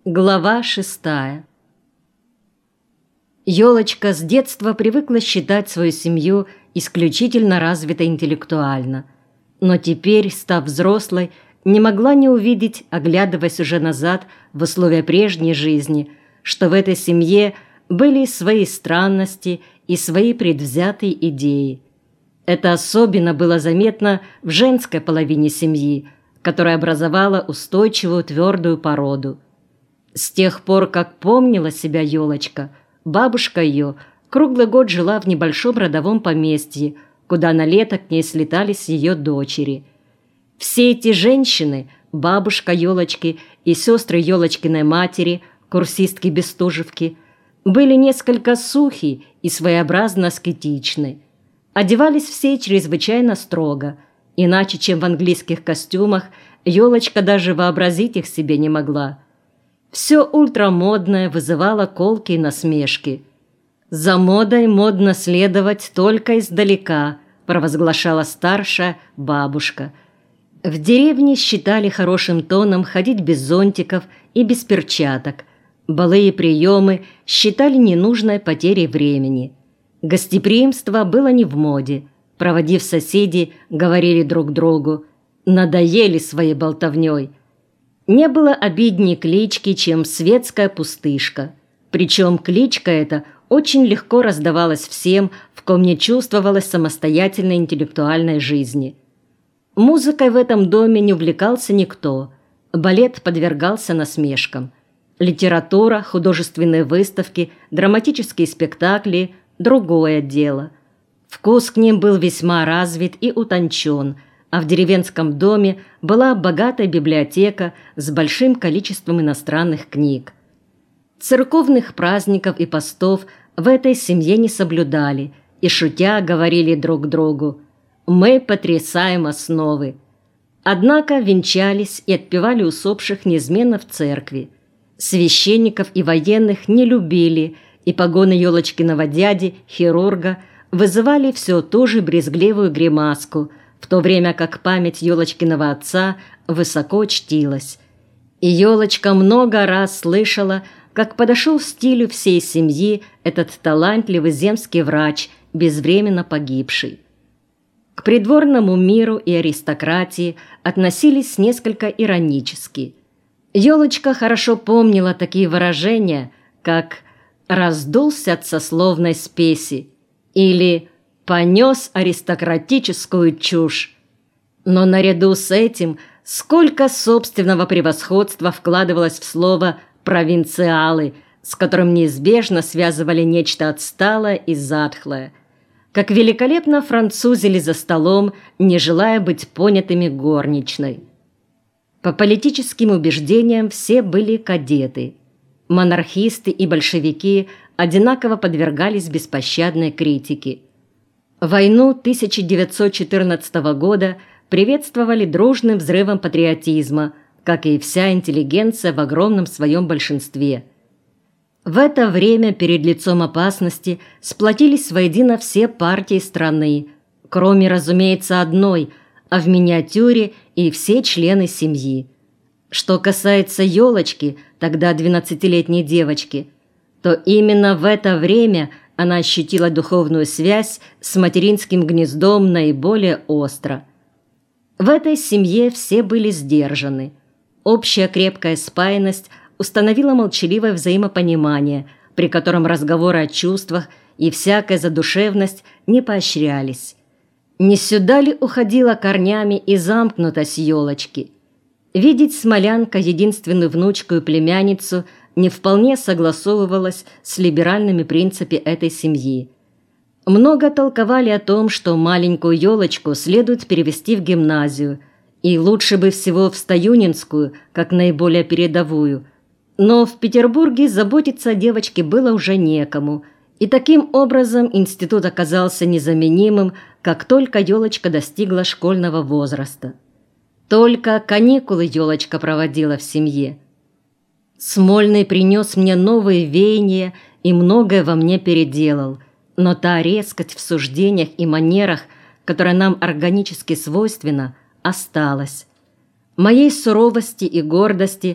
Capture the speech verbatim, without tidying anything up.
Глава шестая. Ёлочка с детства привыкла считать свою семью исключительно развитой интеллектуально, но теперь, став взрослой, не могла не увидеть, оглядываясь уже назад в условия прежней жизни, что в этой семье были свои странности и свои предвзятые идеи. Это особенно было заметно в женской половине семьи, которая образовала устойчивую твердую породу. С тех пор, как помнила себя Ёлочка, бабушка ее круглый год жила в небольшом родовом поместье, куда на лето к ней слетались ее дочери. Все эти женщины, бабушка Ёлочки и сестры Ёлочкиной матери, курсистки Бестужевки, были несколько сухи и своеобразно аскетичны. Одевались все чрезвычайно строго, иначе, чем в английских костюмах, Ёлочка даже вообразить их себе не могла. Все ультрамодное вызывало колкие насмешки. «За модой модно следовать только издалека», – провозглашала старшая бабушка. В деревне считали хорошим тоном ходить без зонтиков и без перчаток. Балы и приемы считали ненужной потерей времени. Гостеприимство было не в моде. Проводив соседей, говорили друг другу: «Надоели своей болтовней». Не было обиднее клички, чем «светская пустышка». Причем кличка эта очень легко раздавалась всем, в ком не чувствовалось самостоятельной интеллектуальной жизни. Музыкой в этом доме не увлекался никто. Балет подвергался насмешкам. Литература, художественные выставки, драматические спектакли – другое дело. Вкус к ним был весьма развит и утончен, а в деревенском доме была богатая библиотека с большим количеством иностранных книг. Церковных праздников и постов в этой семье не соблюдали, и, шутя, говорили друг другу: «Мы потрясаем основы». Однако венчались и отпевали усопших неизменно в церкви. Священников и военных не любили, и погоны Ёлочкиного дяди, хирурга, вызывали все ту же брезгливую гримаску, в то время как память Ёлочкиного отца высоко чтилась. И Ёлочка много раз слышала, как подошел в стилю всей семьи этот талантливый земский врач, безвременно погибший. К придворному миру и аристократии относились несколько иронически. Ёлочка хорошо помнила такие выражения, как «раздулся от сословной спеси» или «понес аристократическую чушь». Но наряду с этим сколько собственного превосходства вкладывалось в слово «провинциалы», с которым неизбежно связывали нечто отсталое и затхлое. Как великолепно французили за столом, не желая быть понятыми горничной. По политическим убеждениям все были кадеты. Монархисты и большевики одинаково подвергались беспощадной критике. Войну тысяча девятьсот четырнадцатого года приветствовали дружным взрывом патриотизма, как и вся интеллигенция в огромном своем большинстве. В это время перед лицом опасности сплотились воедино все партии страны, кроме, разумеется, одной, а в миниатюре и все члены семьи. Что касается Ёлочки, тогда двенадцатилетней девочки, то именно в это время она ощутила духовную связь с материнским гнездом наиболее остро. В этой семье все были сдержаны. Общая крепкая спаянность установила молчаливое взаимопонимание, при котором разговоры о чувствах и всякая задушевность не поощрялись. Не сюда ли уходила корнями и замкнутость Ёлочки? Видеть Смолянка единственную внучку и племянницу не вполне согласовывалось с либеральными принципами этой семьи. Много толковали о том, что маленькую Ёлочку следует перевести в гимназию, и лучше бы всего в Стоюнинскую, как наиболее передовую. Но в Петербурге заботиться о девочке было уже некому, и таким образом институт оказался незаменимым, как только Ёлочка достигла школьного возраста. Только каникулы Ёлочка проводила в семье. Смольный принес мне новые веяния и многое во мне переделал, но та резкость в суждениях и манерах, которая нам органически свойственна, осталась. Моей суровости и гордости